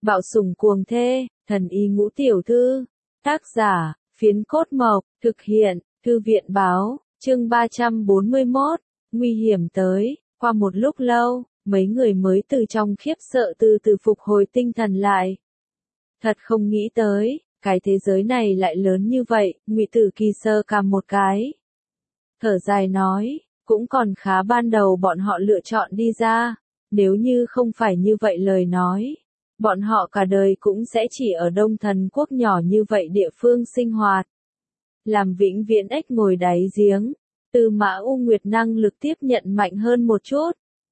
Bạo sủng cuồng thê, thần y ngũ tiểu thư. Tác giả, Phiến Cốt Mộc, thực hiện, Thư viện báo, chương 341, nguy hiểm tới. Qua một lúc lâu, mấy người mới từ trong khiếp sợ từ từ phục hồi tinh thần lại. Thật không nghĩ tới, cái thế giới này lại lớn như vậy, Ngụy Tử Kỳ sơ cằm một cái. Thở dài nói, cũng còn khá ban đầu bọn họ lựa chọn đi ra, nếu như không phải như vậy lời nói, bọn họ cả đời cũng sẽ chỉ ở Đông Thần Quốc nhỏ như vậy địa phương sinh hoạt. Làm vĩnh viễn ếch ngồi đáy giếng, Tư Mã U Nguyệt năng lực tiếp nhận mạnh hơn một chút.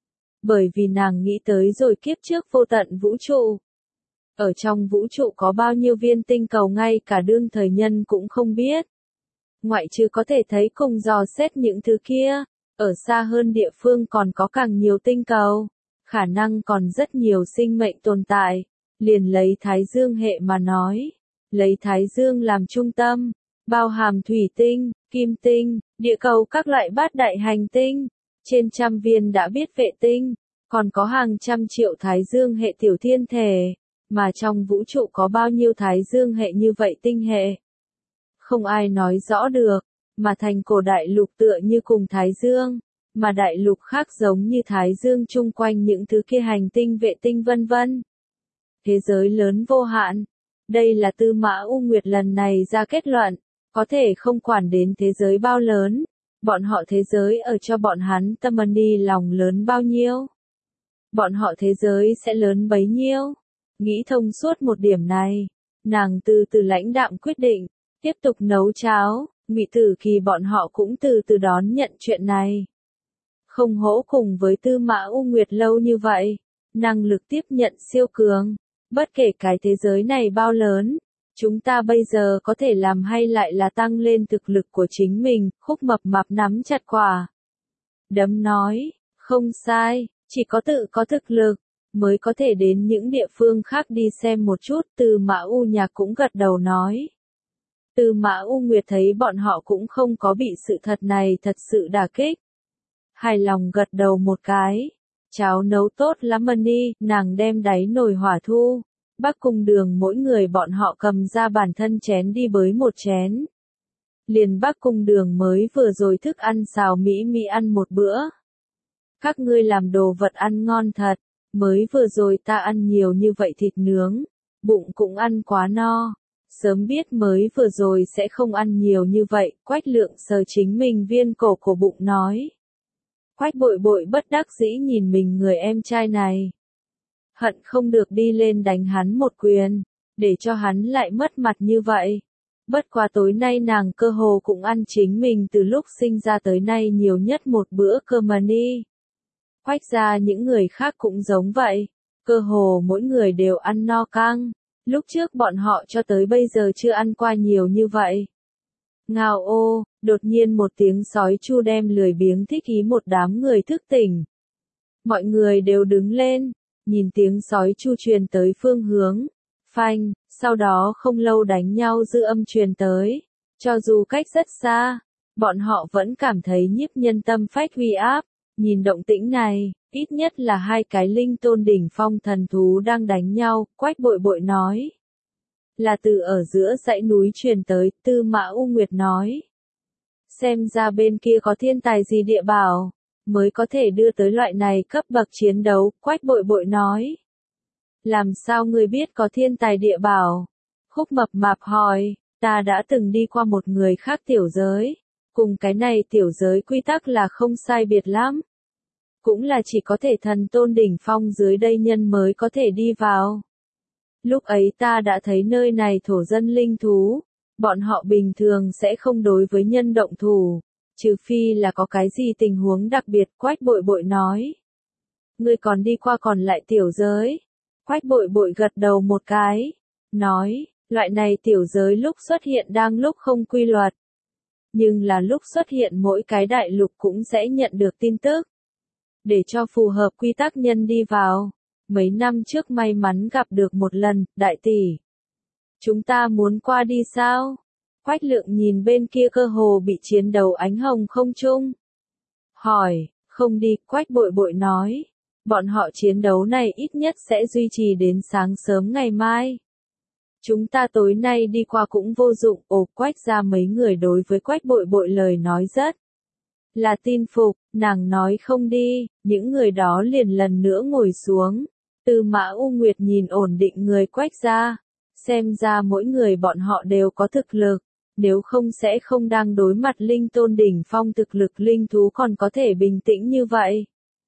Bởi vì nàng nghĩ tới rồi kiếp trước vô tận vũ trụ. Ở trong vũ trụ có bao nhiêu viên tinh cầu ngay cả đương thời nhân cũng không biết. Ngoại trừ có thể thấy cùng dò xét những thứ kia, ở xa hơn địa phương còn có càng nhiều tinh cầu, khả năng còn rất nhiều sinh mệnh tồn tại. Liền lấy Thái Dương hệ mà nói, lấy Thái Dương làm trung tâm, bao hàm thủy tinh, kim tinh, địa cầu các loại bát đại hành tinh, trên trăm viên đã biết vệ tinh, còn có hàng trăm triệu Thái Dương hệ tiểu thiên thể, mà trong vũ trụ có bao nhiêu Thái Dương hệ như vậy tinh hệ. Không ai nói rõ được, mà thành cổ đại lục tựa như cùng Thái Dương, mà đại lục khác giống như Thái Dương chung quanh những thứ kia hành tinh vệ tinh vân vân. Thế giới lớn vô hạn, đây là Tư Mã U Nguyệt lần này ra kết luận, có thể không quản đến thế giới bao lớn, bọn họ thế giới ở cho bọn hắn tâm đi lòng lớn bao nhiêu. Bọn họ thế giới sẽ lớn bấy nhiêu. Nghĩ thông suốt một điểm này, nàng từ từ lãnh đạm quyết định, tiếp tục nấu cháo, Ngụy Tử Kỳ bọn họ cũng từ từ đón nhận chuyện này. Không hỗ cùng với Tư Mã U Nguyệt lâu như vậy, năng lực tiếp nhận siêu cường, bất kể cái thế giới này bao lớn, chúng ta bây giờ có thể làm hay lại là tăng lên thực lực của chính mình, Khúc Mập Mạp nắm chặt quả đấm nói, không sai, chỉ có tự có thực lực, mới có thể đến những địa phương khác đi xem một chút. Tư Mã U Nhạc cũng gật đầu nói. Tư Mã U Nguyệt thấy bọn họ cũng không có bị sự thật này thật sự đả kích. Hài lòng gật đầu một cái. Cháo nấu tốt lắm đi, nàng đem đáy nồi hỏa thu. Bắc Cung Đường mỗi người bọn họ cầm ra bản thân chén đi bới một chén. Liền Bắc Cung Đường mới vừa rồi thức ăn xào mỹ mỹ ăn một bữa. Các ngươi làm đồ vật ăn ngon thật, mới vừa rồi ta ăn nhiều như vậy thịt nướng, bụng cũng ăn quá no. Sớm biết mới vừa rồi sẽ không ăn nhiều như vậy, Quách Lượng sờ chính mình viên cổ của bụng nói. Quách Bội Bội bất đắc dĩ nhìn mình người em trai này. Hận không được đi lên đánh hắn một quyền, để cho hắn lại mất mặt như vậy. Bất quá tối nay nàng cơ hồ cũng ăn chính mình từ lúc sinh ra tới nay nhiều nhất một bữa cơm đi. Quách ra những người khác cũng giống vậy, cơ hồ mỗi người đều ăn no căng. Lúc trước bọn họ cho tới bây giờ chưa ăn qua nhiều như vậy. Ngao ô, đột nhiên một tiếng sói chu đem lười biếng thích ý một đám người thức tỉnh. Mọi người đều đứng lên, nhìn tiếng sói chu truyền tới phương hướng. Phanh, sau đó không lâu đánh nhau dư âm truyền tới. Cho dù cách rất xa, bọn họ vẫn cảm thấy nhiếp nhân tâm phách uy áp. Nhìn động tĩnh này, ít nhất là hai cái linh tôn đỉnh phong thần thú đang đánh nhau, Quách Bội Bội nói. Là từ ở giữa dãy núi truyền tới, Tư Mã U Nguyệt nói. Xem ra bên kia có thiên tài gì địa bảo, mới có thể đưa tới loại này cấp bậc chiến đấu, Quách Bội Bội nói. Làm sao ngươi biết có thiên tài địa bảo? Khúc Mập Mạp hỏi, ta đã từng đi qua một người khác tiểu giới. Cùng cái này tiểu giới quy tắc là không sai biệt lắm. Cũng là chỉ có thể thần tôn đỉnh phong dưới đây nhân mới có thể đi vào. Lúc ấy ta đã thấy nơi này thổ dân linh thú, bọn họ bình thường sẽ không đối với nhân động thủ, trừ phi là có cái gì tình huống đặc biệt, Quách Bội Bội nói. Ngươi còn đi qua còn lại tiểu giới. Quách Bội Bội gật đầu một cái, nói, loại này tiểu giới lúc xuất hiện đang lúc không quy luật. Nhưng là lúc xuất hiện mỗi cái đại lục cũng sẽ nhận được tin tức. Để cho phù hợp quy tắc nhân đi vào. Mấy năm trước may mắn gặp được một lần, đại tỷ. Chúng ta muốn qua đi sao? Quách Lượng nhìn bên kia cơ hồ bị chiến đấu ánh hồng không trung. Hỏi, không đi, Quách Bội Bội nói. Bọn họ chiến đấu này ít nhất sẽ duy trì đến sáng sớm ngày mai. Chúng ta tối nay đi qua cũng vô dụng. Ồ, Quách ra mấy người đối với Quách Bội Bội lời nói rất là tin phục, nàng nói không đi, những người đó liền lần nữa ngồi xuống. Tư Mã U Nguyệt nhìn ổn định người Quách ra, xem ra mỗi người bọn họ đều có thực lực, nếu không sẽ không đang đối mặt linh tôn đỉnh phong thực lực linh thú còn có thể bình tĩnh như vậy.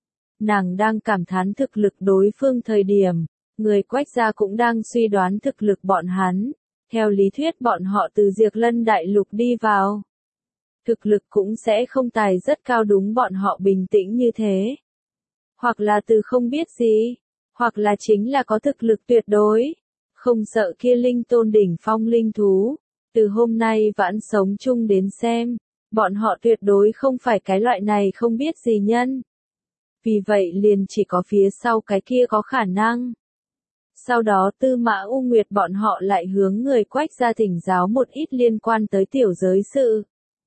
Nàng đang cảm thán thực lực đối phương thời điểm, người Quách gia cũng đang suy đoán thực lực bọn hắn. Theo lý thuyết bọn họ từ Diệp Lân Đại Lục đi vào, thực lực cũng sẽ không tài rất cao, đúng bọn họ bình tĩnh như thế. Hoặc là từ không biết gì, hoặc là chính là có thực lực tuyệt đối, không sợ kia linh tôn đỉnh phong linh thú. Từ hôm nay vãn sống chung đến xem, bọn họ tuyệt đối không phải cái loại này không biết gì nhân. Vì vậy liền chỉ có phía sau cái kia có khả năng. Sau đó Tư Mã U Nguyệt bọn họ lại hướng người Quách gia thỉnh giáo một ít liên quan tới tiểu giới sự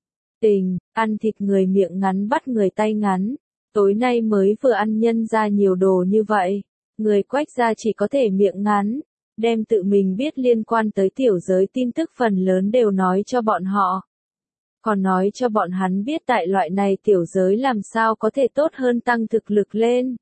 tình, ăn thịt người miệng ngắn bắt người tay ngắn. Tối nay mới vừa ăn nhân ra nhiều đồ như vậy, người Quách gia chỉ có thể miệng ngắn, đem tự mình biết liên quan tới tiểu giới tin tức phần lớn đều nói cho bọn họ. Còn nói cho bọn hắn biết tại loại này tiểu giới làm sao có thể tốt hơn tăng thực lực lên.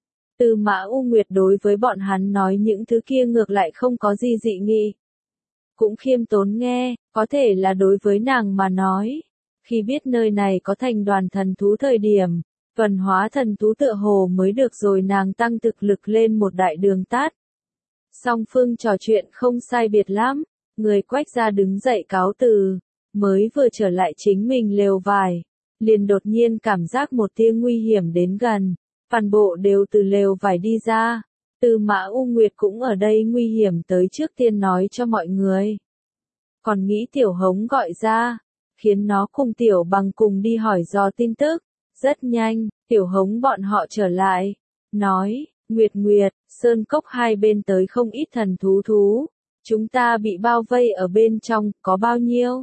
Tư Mã U Nguyệt đối với bọn hắn nói những thứ kia ngược lại không có gì dị nghị. Cũng khiêm tốn nghe, có thể là đối với nàng mà nói. Khi biết nơi này có thành đoàn thần thú thời điểm, tuần hóa thần thú tựa hồ mới được rồi nàng tăng thực lực lên một đại đường tát. Song phương trò chuyện không sai biệt lắm, người Quách gia đứng dậy cáo từ, mới vừa trở lại chính mình lều vải, liền đột nhiên cảm giác một tia nguy hiểm đến gần, toàn bộ đều từ lều vải đi ra. Tư Mã U Nguyệt cũng ở đây nguy hiểm tới trước tiên nói cho mọi người. Còn nghĩ Tiểu Hống gọi ra, khiến nó cùng Tiểu Bằng cùng đi hỏi dò tin tức. Rất nhanh, Tiểu Hống bọn họ trở lại, nói, Nguyệt Nguyệt, sơn cốc hai bên tới không ít thần thú, chúng ta bị bao vây ở bên trong, có bao nhiêu?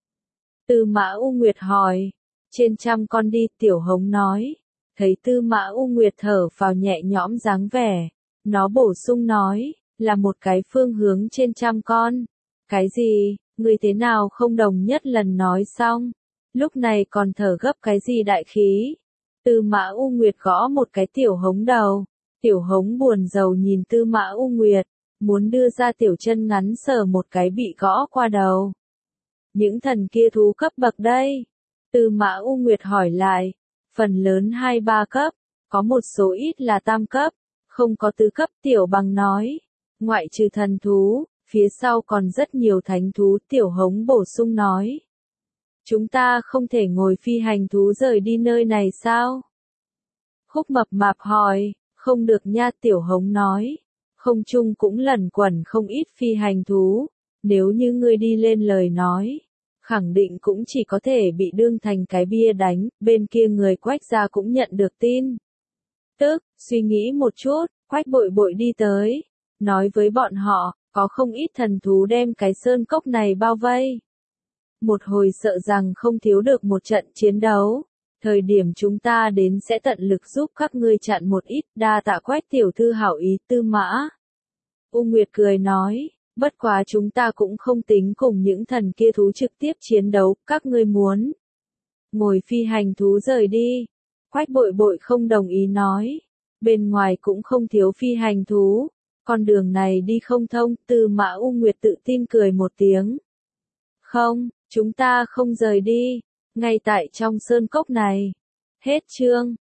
Tư Mã U Nguyệt hỏi, trên 100 con đi, Tiểu Hống nói. Thấy Tư Mã U Nguyệt thở phào nhẹ nhõm dáng vẻ, nó bổ sung nói, là một cái phương hướng trên 100 con. Cái gì, người thế nào không đồng nhất lần nói xong, lúc này còn thở gấp cái gì đại khí. Tư Mã U Nguyệt gõ một cái Tiểu Hống đầu, Tiểu Hống buồn rầu nhìn Tư Mã U Nguyệt, muốn đưa ra tiểu chân ngắn sờ một cái bị gõ qua đầu. Những thần kia thú cấp bậc đây? Tư Mã U Nguyệt hỏi lại, phần lớn 2-3 cấp, có một số ít là tam cấp, không có tứ cấp. Tiểu Bằng nói, ngoại trừ thần thú, phía sau còn rất nhiều thánh thú. Tiểu Hống bổ sung nói, chúng ta không thể ngồi phi hành thú rời đi nơi này sao? Khúc Mập Mạp hỏi, không được nha. Tiểu Hống nói, không chung cũng lẩn quẩn không ít phi hành thú, nếu như ngươi đi lên lời nói, khẳng định cũng chỉ có thể bị đương thành cái bia đánh. Bên kia người Quách gia cũng nhận được tin tức, suy nghĩ một chút, Quách Bội Bội đi tới, nói với bọn họ, có không ít thần thú đem cái sơn cốc này bao vây. Một hồi sợ rằng không thiếu được một trận chiến đấu, thời điểm chúng ta đến sẽ tận lực giúp các ngươi chặn một ít. Đa tạ Quách tiểu thư hảo ý. Tư Mã U Nguyệt cười nói, bất quá chúng ta cũng không tính cùng những thần kia thú trực tiếp chiến đấu, các ngươi muốn ngồi phi hành thú rời đi. Quách Bội Bội không đồng ý nói, bên ngoài cũng không thiếu phi hành thú, con đường này đi không thông. Tư Mã U Nguyệt tự tin cười một tiếng, không, chúng ta không rời đi, ngay tại trong sơn cốc này. Hết chương.